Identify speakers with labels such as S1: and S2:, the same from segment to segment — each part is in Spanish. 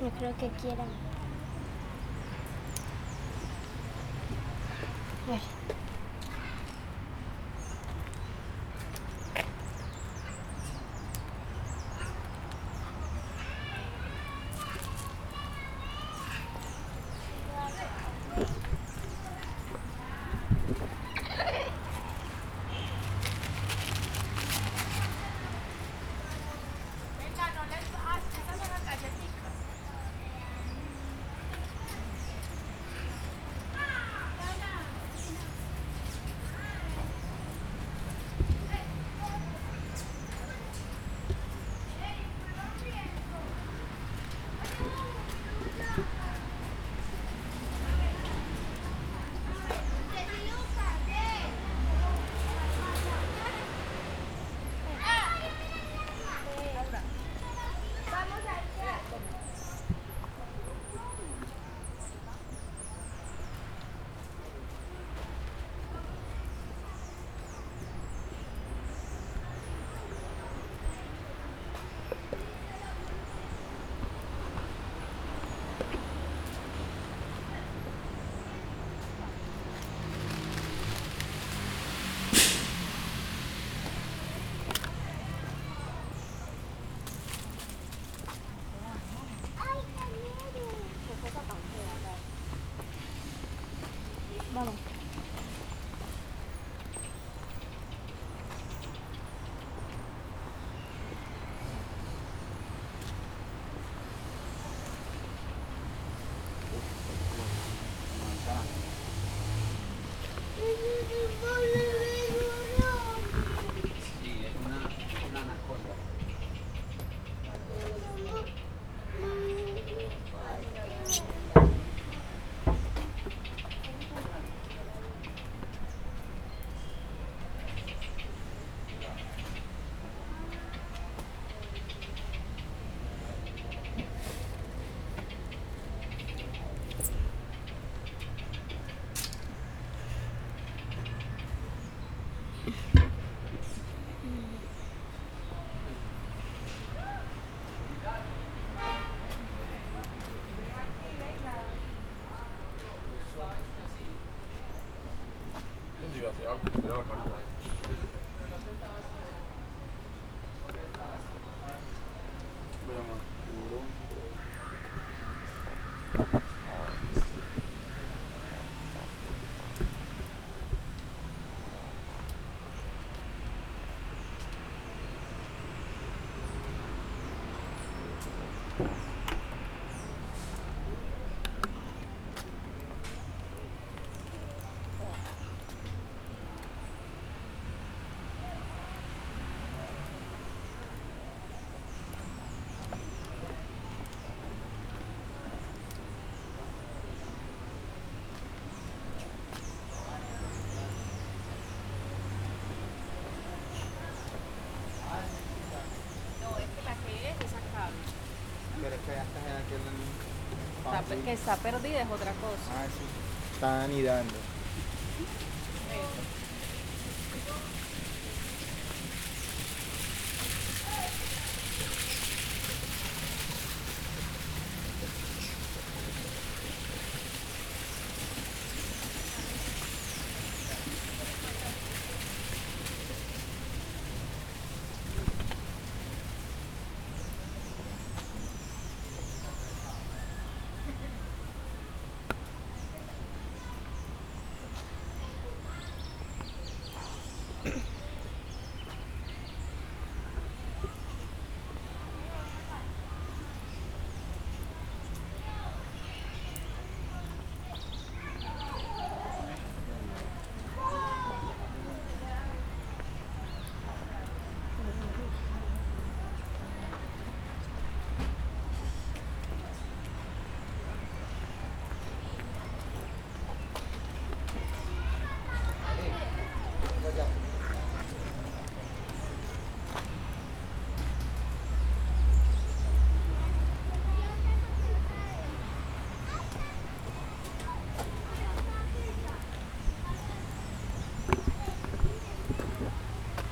S1: No creo que quieran. A ver. Vamos.
S2: Sí, es una anaconda. Pero es que ya estás en aquel...
S3: Que está perdida es otra cosa.
S2: Ah, sí. Están anidando.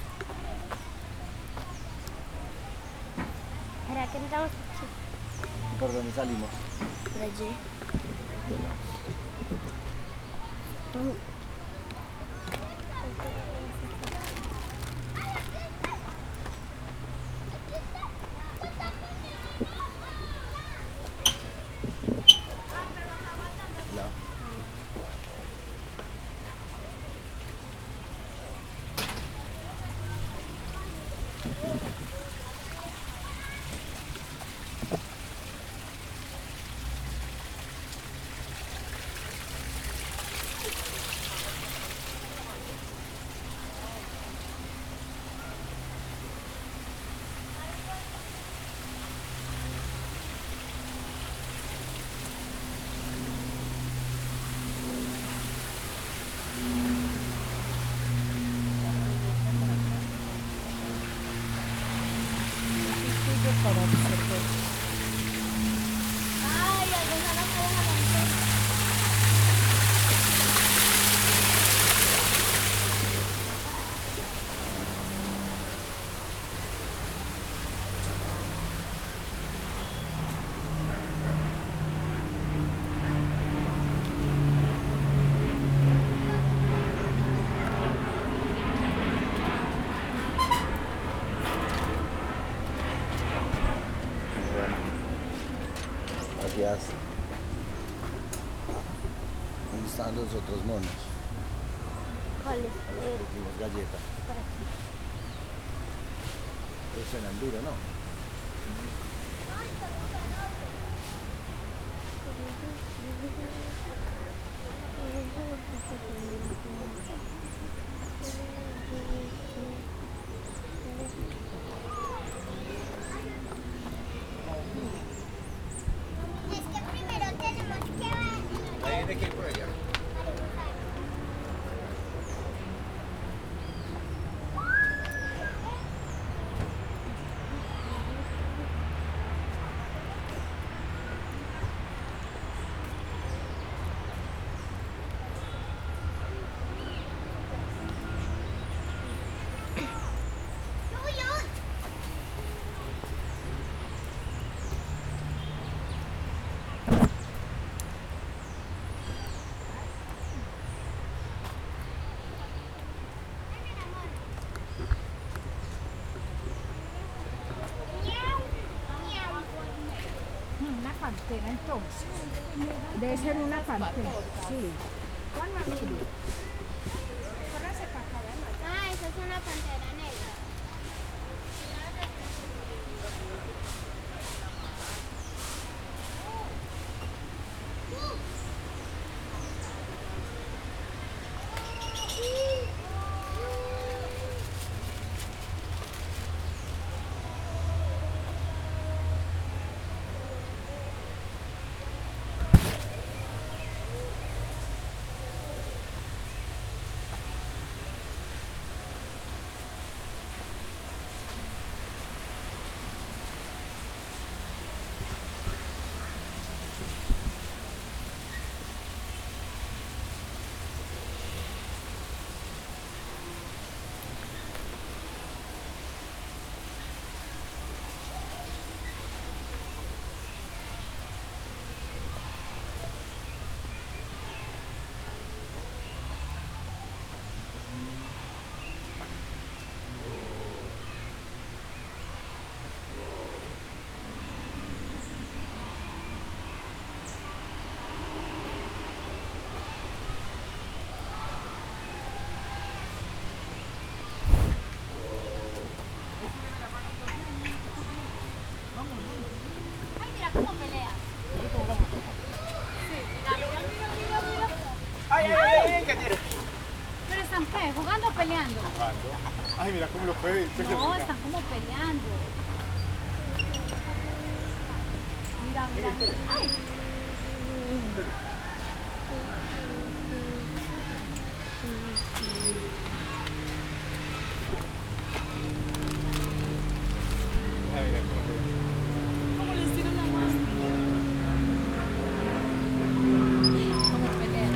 S1: ¿Para qué entramos aquí?
S3: ¿Por dónde salimos?
S1: Por allí.
S3: No.
S4: Para observar.
S1: Ay, alguna no me deja avanzar.
S3: Bueno, gracias. ¿Dónde están los otros monos?
S1: ¿Cuál es?
S3: A los que pusimos galletas.
S1: Por aquí.
S3: Pues suenan duro, ¿no?
S1: Es que primero tenemos que ver.
S2: Ahí viene que ir por allá.
S4: Una pantera entonces. Debe ser una pantera. Sí. ¿Cuál mamilo?
S1: Ah, esa es una pantera negra. Ay, mira cómo pelea.
S2: ¡Ay, ay, ay, ay! ¿Qué tiene?
S5: ¿Pero están qué? ¿Jugando o peleando?
S2: Ay, mira cómo lo puede.
S5: No, están como peleando. Mira, mira. Ay. ¿Cómo les tiran la mano? Como pelean.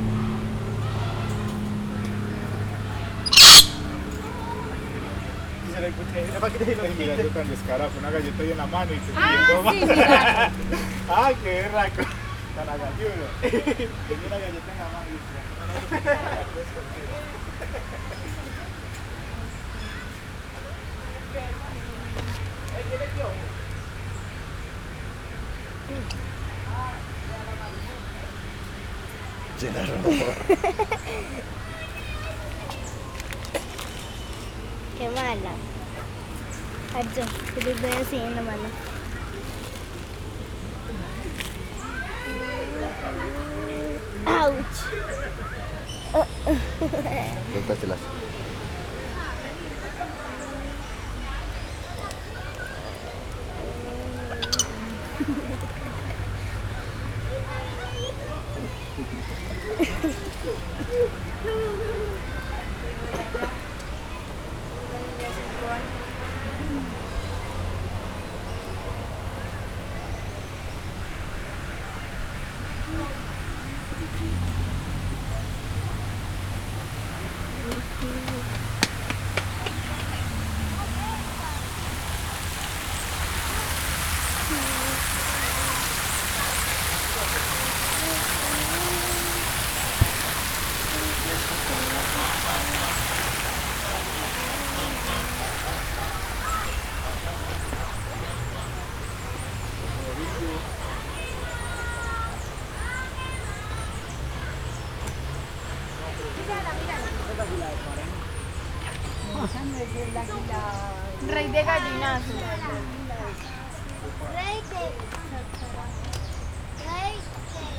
S2: Y se se la escuché. Era para que te lo mira, yo tan descarado, con una galleta ahí en la mano y te
S5: Sí, mira.
S2: ¡Ay, qué raco! Tan agalludo. Tenía una galleta en la mano y dice,
S3: Llenaron.
S1: Qué mala. Yo te estoy así en la mano. ¡Auch!
S3: Cortátelas.
S5: Rey de gallinazo.
S1: Rey de... Rey de...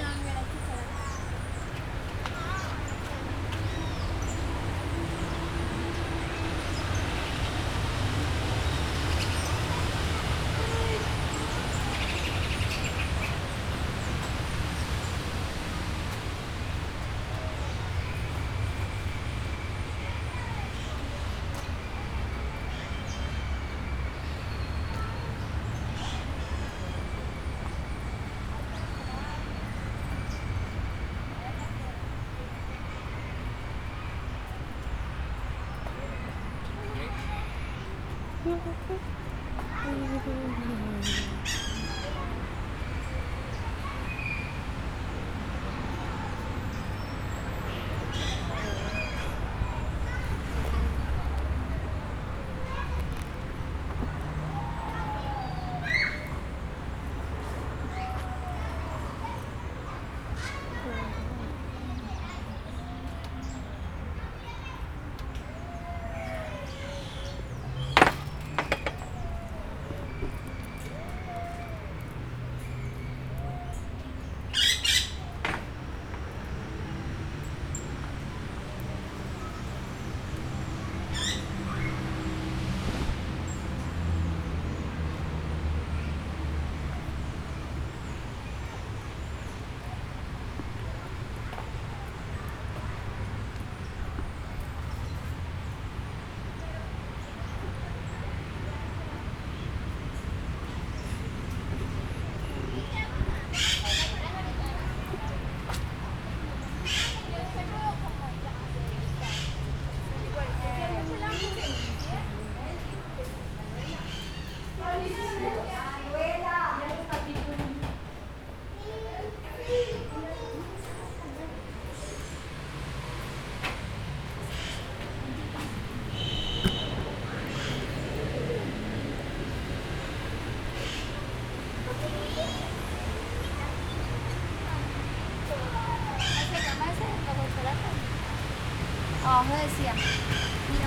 S5: Abajo decía, mira.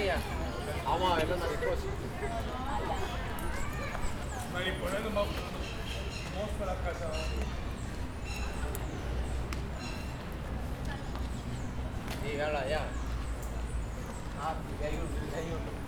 S6: ya. Vamos a ver los mariposos.
S2: Mariposa no vamos para la casa.
S6: Sí, véanlo allá. Ah, sí, hay uno.